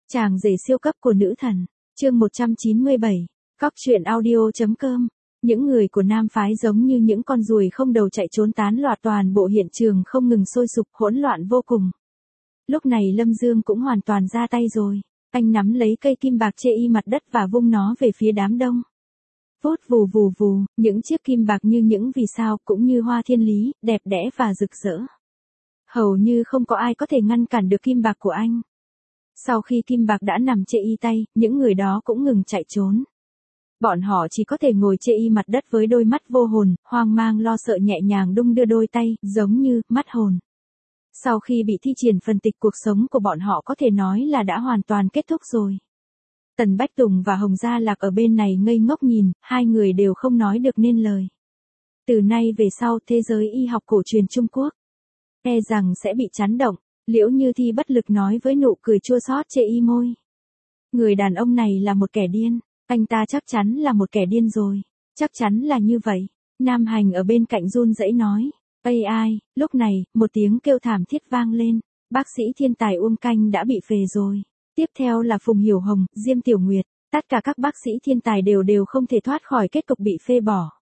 Chàng rể siêu cấp của nữ thần, chương 197, Cóc truyện audio.com. Những người của nam phái giống như những con ruồi không đầu chạy trốn tán loạn, toàn bộ hiện trường không ngừng sôi sục, hỗn loạn vô cùng. Lúc này Lâm Dương cũng hoàn toàn ra tay rồi. Anh nắm lấy cây kim bạc chê y mặt đất và vung nó về phía đám đông. Vút vù vù vù, những chiếc kim bạc như những vì sao cũng như hoa thiên lý, đẹp đẽ và rực rỡ. Hầu như không có ai có thể ngăn cản được kim bạc của anh. Sau khi kim bạc đã nằm chê y tay, những người đó cũng ngừng chạy trốn. Bọn họ chỉ có thể ngồi chê y mặt đất với đôi mắt vô hồn, hoang mang lo sợ nhẹ nhàng đung đưa đôi tay, giống như mắt hồn. Sau khi bị thi triển phân tịch, cuộc sống của bọn họ có thể nói là đã hoàn toàn kết thúc rồi. Tần Bách Tùng và Hồng Gia Lạc ở bên này ngây ngốc nhìn, hai người đều không nói được nên lời. Từ nay về sau, thế giới y học cổ truyền Trung Quốc e rằng sẽ bị chấn động. Liễu Như Thi bất lực nói với nụ cười chua xót chê y môi. Người đàn ông này là một kẻ điên, anh ta chắc chắn là một kẻ điên rồi, chắc chắn là như vậy. Nam Hành ở bên cạnh run rẩy nói. Ai, lúc này, một tiếng kêu thảm thiết vang lên, bác sĩ thiên tài Uông Canh đã bị phế rồi. Tiếp theo là Phùng Hiểu Hồng, Diêm Tiểu Nguyệt, tất cả các bác sĩ thiên tài đều không thể thoát khỏi kết cục bị phế bỏ.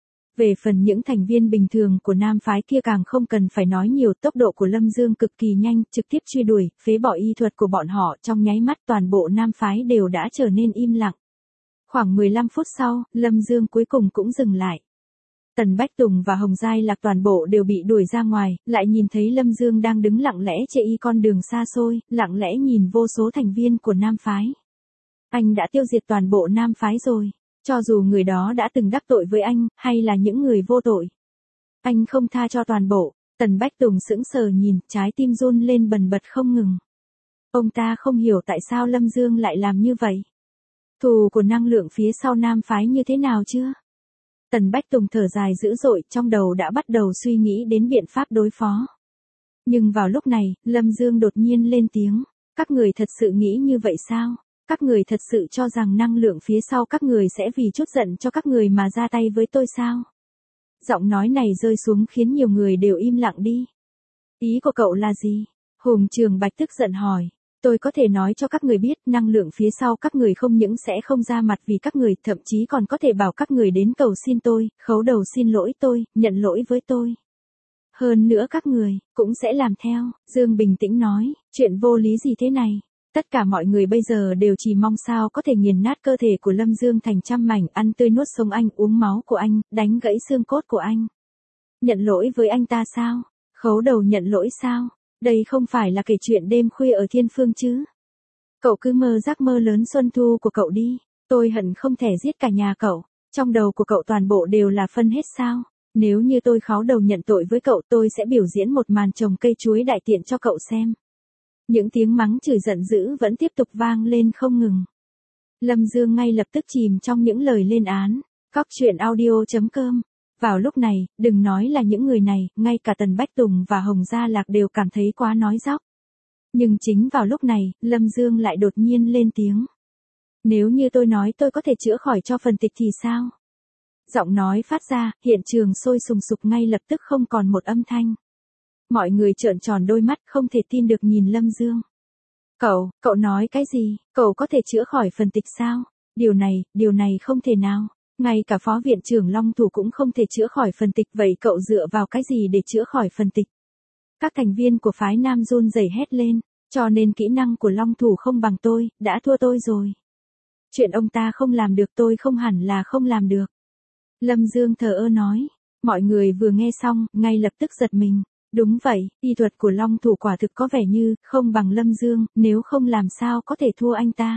Về phần những thành viên bình thường của nam phái kia càng không cần phải nói nhiều, tốc độ của Lâm Dương cực kỳ nhanh, trực tiếp truy đuổi, phế bỏ y thuật của bọn họ, trong nháy mắt toàn bộ nam phái đều đã trở nên im lặng. Khoảng 15 phút sau, Lâm Dương cuối cùng cũng dừng lại. Tần Bách Tùng và Hồng Giai Lạc toàn bộ đều bị đuổi ra ngoài, lại nhìn thấy Lâm Dương đang đứng lặng lẽ chê y con đường xa xôi, lặng lẽ nhìn vô số thành viên của nam phái. Anh đã tiêu diệt toàn bộ nam phái rồi. Cho dù người đó đã từng đắc tội với anh, hay là những người vô tội, anh không tha cho toàn bộ. Tần Bách Tùng sững sờ nhìn, trái tim run lên bần bật không ngừng. Ông ta không hiểu tại sao Lâm Dương lại làm như vậy. Thù của năng lượng phía sau nam phái như thế nào chưa? Tần Bách Tùng thở dài dữ dội, trong đầu đã bắt đầu suy nghĩ đến biện pháp đối phó. Nhưng vào lúc này, Lâm Dương đột nhiên lên tiếng. Các người thật sự nghĩ như vậy sao? Các người thật sự cho rằng năng lượng phía sau các người sẽ vì chút giận cho các người mà ra tay với tôi sao? Giọng nói này rơi xuống khiến nhiều người đều im lặng đi. Ý của cậu là gì? Hùng Trường Bạch tức giận hỏi. Tôi có thể nói cho các người biết, năng lượng phía sau các người không những sẽ không ra mặt vì các người, thậm chí còn có thể bảo các người đến cầu xin tôi, khấu đầu xin lỗi tôi, nhận lỗi với tôi. Hơn nữa các người cũng sẽ làm theo. Dương bình tĩnh nói, chuyện vô lý gì thế này? Tất cả mọi người bây giờ đều chỉ mong sao có thể nghiền nát cơ thể của Lâm Dương thành trăm mảnh, ăn tươi nuốt sống anh, uống máu của anh, đánh gãy xương cốt của anh. Nhận lỗi với anh ta sao? Khấu đầu nhận lỗi sao? Đây không phải là kể chuyện đêm khuya ở thiên phương chứ? Cậu cứ mơ giấc mơ lớn xuân thu của cậu đi. Tôi hận không thể giết cả nhà cậu. Trong đầu của cậu toàn bộ đều là phân hết sao? Nếu như tôi khấu đầu nhận tội với cậu, tôi sẽ biểu diễn một màn trồng cây chuối đại tiện cho cậu xem. Những tiếng mắng chửi giận dữ vẫn tiếp tục vang lên không ngừng. Lâm Dương ngay lập tức chìm trong những lời lên án. Cóc truyện audio.com. Vào lúc này, đừng nói là những người này, ngay cả Tần Bách Tùng và Hồng Gia Lạc đều cảm thấy quá nói dóc. Nhưng chính vào lúc này, Lâm Dương lại đột nhiên lên tiếng. Nếu như tôi nói tôi có thể chữa khỏi cho phần tịch thì sao? Giọng nói phát ra, hiện trường sôi sùng sục ngay lập tức không còn một âm thanh. Mọi người trợn tròn đôi mắt không thể tin được nhìn Lâm Dương. Cậu nói cái gì? Cậu có thể chữa khỏi phần tịch sao? Điều này không thể nào. Ngay cả phó viện trưởng Long Thủ cũng không thể chữa khỏi phần tịch, vậy cậu dựa vào cái gì để chữa khỏi phần tịch? Các thành viên của phái Nam run rẩy hét lên, cho nên kỹ năng của Long Thủ không bằng tôi, đã thua tôi rồi. Chuyện ông ta không làm được tôi không hẳn là không làm được. Lâm Dương thờ ơ nói, mọi người vừa nghe xong, ngay lập tức giật mình. Đúng vậy, y thuật của Long Thủ quả thực có vẻ như không bằng Lâm Dương, nếu không làm sao có thể thua anh ta.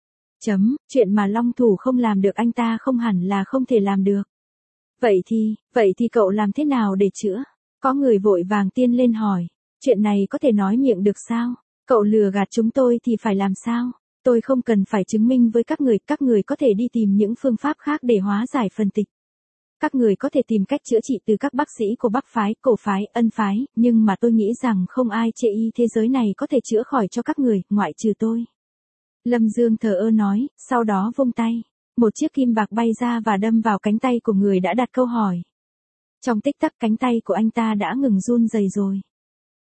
Chuyện mà Long Thủ không làm được anh ta không hẳn là không thể làm được. Vậy thì cậu làm thế nào để chữa? Có người vội vàng tiên lên hỏi, chuyện này có thể nói miệng được sao? Cậu lừa gạt chúng tôi thì phải làm sao? Tôi không cần phải chứng minh với các người có thể đi tìm những phương pháp khác để hóa giải phần tịch. Các người có thể tìm cách chữa trị từ các bác sĩ của Bắc phái, Cổ phái, Ân phái, nhưng mà tôi nghĩ rằng không ai chê y thế giới này có thể chữa khỏi cho các người, ngoại trừ tôi. Lâm Dương thờ ơ nói, sau đó vung tay. Một chiếc kim bạc bay ra và đâm vào cánh tay của người đã đặt câu hỏi. Trong tích tắc cánh tay của anh ta đã ngừng run rẩy rồi.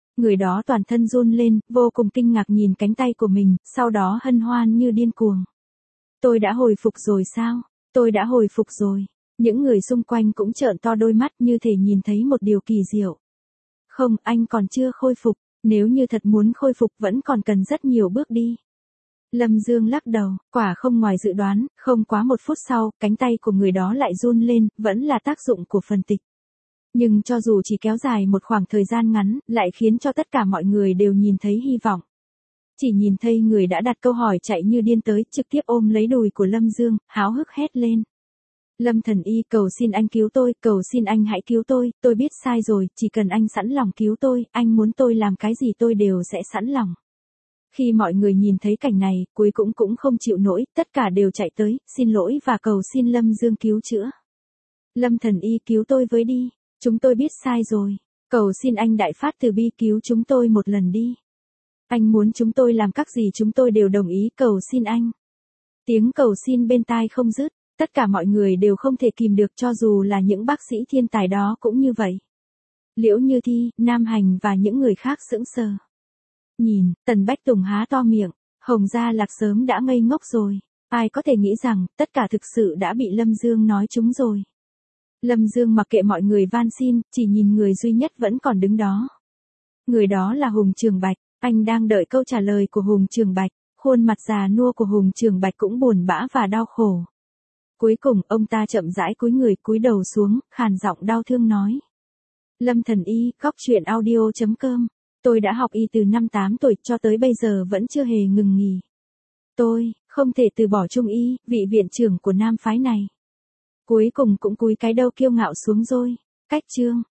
Người đó toàn thân run lên, vô cùng kinh ngạc nhìn cánh tay của mình, sau đó hân hoan như điên cuồng. Tôi đã hồi phục rồi sao? Tôi đã hồi phục rồi. Những người xung quanh cũng trợn to đôi mắt như thể nhìn thấy một điều kỳ diệu. Không, anh còn chưa khôi phục. Nếu như thật muốn khôi phục vẫn còn cần rất nhiều bước đi. Lâm Dương lắc đầu, quả không ngoài dự đoán, không quá 1 phút sau, cánh tay của người đó lại run lên, vẫn là tác dụng của phần tịch. Nhưng cho dù chỉ kéo dài một khoảng thời gian ngắn, lại khiến cho tất cả mọi người đều nhìn thấy hy vọng. Chỉ nhìn thấy người đã đặt câu hỏi chạy như điên tới, trực tiếp ôm lấy đùi của Lâm Dương, háo hức hét lên. Lâm thần y, cầu xin anh cứu tôi, cầu xin anh hãy cứu tôi biết sai rồi, chỉ cần anh sẵn lòng cứu tôi, anh muốn tôi làm cái gì tôi đều sẽ sẵn lòng. Khi mọi người nhìn thấy cảnh này, cuối cũng không chịu nổi, tất cả đều chạy tới, xin lỗi và cầu xin Lâm Dương cứu chữa. Lâm thần y cứu tôi với đi, chúng tôi biết sai rồi, cầu xin anh đại phát từ bi cứu chúng tôi một lần đi. Anh muốn chúng tôi làm các gì chúng tôi đều đồng ý, cầu xin anh. Tiếng cầu xin bên tai không dứt, tất cả mọi người đều không thể kìm được cho dù là những bác sĩ thiên tài đó cũng như vậy. Liễu Như Thi, Nam Hành và những người khác sững sờ. Nhìn, Tần Bách Tùng há to miệng, Hồng Gia Lạc sớm đã ngây ngốc rồi. Ai có thể nghĩ rằng, tất cả thực sự đã bị Lâm Dương nói trúng rồi. Lâm Dương mặc kệ mọi người van xin, chỉ nhìn người duy nhất vẫn còn đứng đó. Người đó là Hùng Trường Bạch, anh đang đợi câu trả lời của Hùng Trường Bạch, khuôn mặt già nua của Hùng Trường Bạch cũng buồn bã và đau khổ. Cuối cùng, ông ta chậm rãi cúi người cúi đầu xuống, khàn giọng đau thương nói. Lâm thần y, góc truyện audio.com. Tôi đã học y từ năm 8 tuổi cho tới bây giờ vẫn chưa hề ngừng nghỉ. Tôi, không thể từ bỏ Trung y, vị viện trưởng của nam phái này. Cuối cùng cũng cúi cái đầu kiêu ngạo xuống rồi. Cách chương.